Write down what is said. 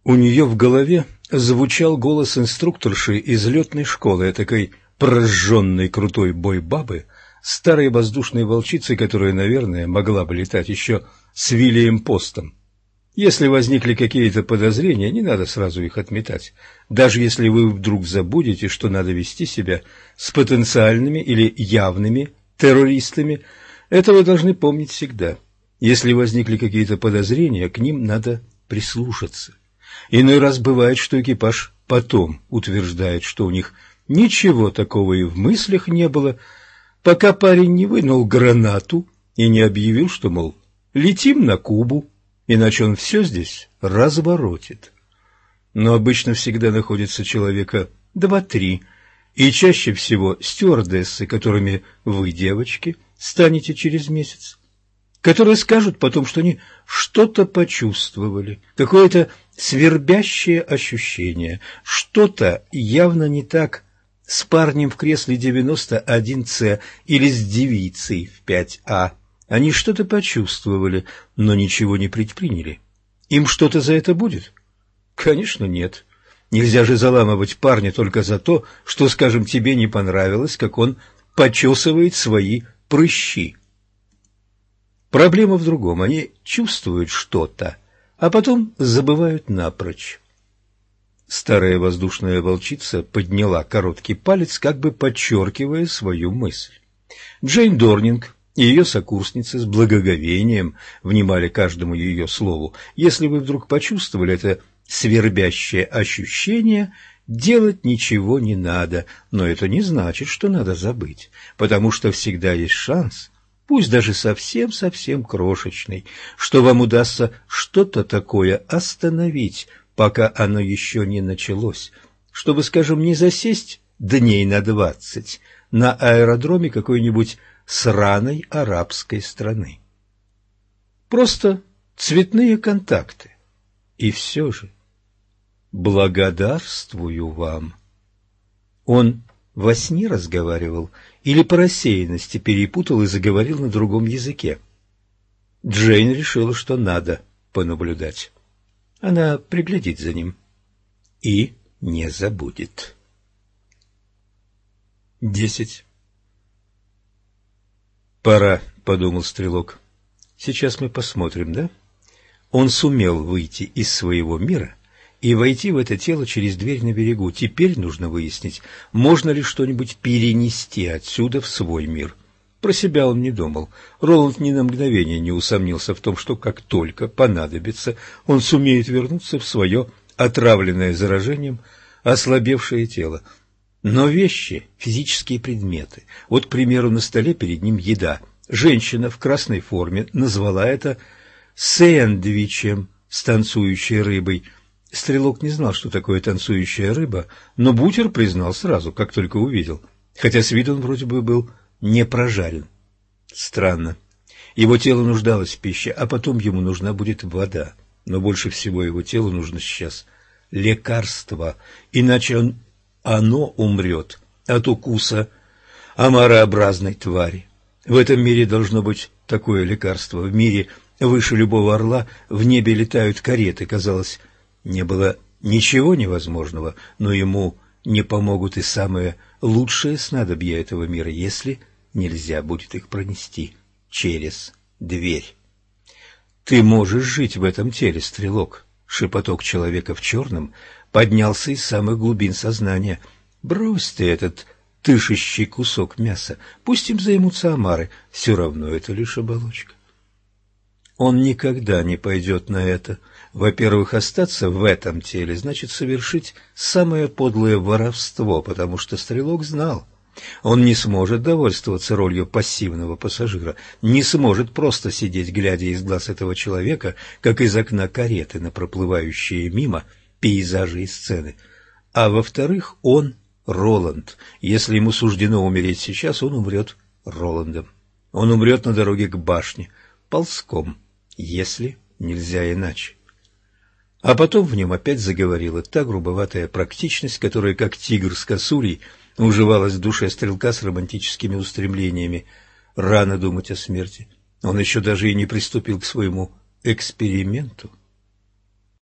У нее в голове звучал голос инструкторши из летной школы, этакой прожженной крутой бойбабы, старой воздушной волчицы, которая, наверное, могла бы летать еще с Вилием Постом. Если возникли какие-то подозрения, не надо сразу их отметать. Даже если вы вдруг забудете, что надо вести себя с потенциальными или явными террористами, это вы должны помнить всегда. Если возникли какие-то подозрения, к ним надо прислушаться. Иной раз бывает, что экипаж потом утверждает, что у них ничего такого и в мыслях не было, пока парень не вынул гранату и не объявил, что, мол, летим на Кубу, иначе он все здесь разворотит. Но обычно всегда находится человека 2-3, и чаще всего стюардессы, которыми вы, девочки, станете через месяц, которые скажут потом, что они что-то почувствовали, какое-то свербящее ощущение, что-то явно не так с парнем в кресле 91С или с девицей в 5А. Они что-то почувствовали, но ничего не предприняли. Им что-то за это будет? Конечно, нет. Нельзя же заламывать парня только за то, что, скажем, тебе не понравилось, как он почесывает свои прыщи. Проблема в другом. Они чувствуют что-то, а потом забывают напрочь. Старая воздушная волчица подняла короткий палец, как бы подчеркивая свою мысль. Джейн Дорнинг и ее сокурсницы с благоговением внимали каждому ее слову. Если вы вдруг почувствовали это свербящее ощущение, делать ничего не надо, но это не значит, что надо забыть, потому что всегда есть шанс, пусть даже совсем-совсем крошечный, что вам удастся что-то такое остановить, пока оно еще не началось, чтобы, скажем, не засесть дней на 20 на аэродроме какой-нибудь сраной арабской страны. Просто цветные контакты. И все же благодарствую вам. Он во сне разговаривал или по рассеянности перепутал и заговорил на другом языке. Джейн решила, что надо понаблюдать. Она приглядит за ним и не забудет. 10. «Пора», — подумал Стрелок. «Сейчас мы посмотрим, да?» Он сумел выйти из своего мира и войти в это тело через дверь на берегу. Теперь нужно выяснить, можно ли что-нибудь перенести отсюда в свой мир. Про себя он не думал. Роланд ни на мгновение не усомнился в том, что как только понадобится, он сумеет вернуться в свое отравленное заражением ослабевшее тело. Но вещи, физические предметы, вот, к примеру, на столе перед ним еда. Женщина в красной форме назвала это сэндвичем с танцующей рыбой. Стрелок не знал, что такое танцующая рыба, но бутер признал сразу, как только увидел, хотя с виду он вроде бы был не прожарен. Странно. Его тело нуждалось в пище, а потом ему нужна будет вода. Но больше всего его телу нужно сейчас лекарство, иначе оно умрет от укуса омарообразной твари. В этом мире должно быть такое лекарство. В мире выше любого орла в небе летают кареты. Казалось, не было ничего невозможного, но ему не помогут и самые лучшие снадобья этого мира, если нельзя будет их пронести через дверь. «Ты можешь жить в этом теле, Стрелок!» Шепоток человека в черном поднялся из самых глубин сознания. «Брось ты этот тышащий кусок мяса, пусть им займутся омары, все равно это лишь оболочка». Он никогда не пойдет на это. Во-первых, остаться в этом теле значит совершить самое подлое воровство, потому что Стрелок знал, он не сможет довольствоваться ролью пассивного пассажира, не сможет просто сидеть, глядя из глаз этого человека, как из окна кареты на проплывающие мимо пейзажи и сцены. А во-вторых, он Роланд. Если ему суждено умереть сейчас, он умрет Роландом. Он умрет на дороге к башне, ползком, если нельзя иначе. А потом в нем опять заговорила та грубоватая практичность, которая, как тигр с косулей, уживалась в душе Стрелка с романтическими устремлениями. Рано думать о смерти. Он еще даже и не приступил к своему эксперименту.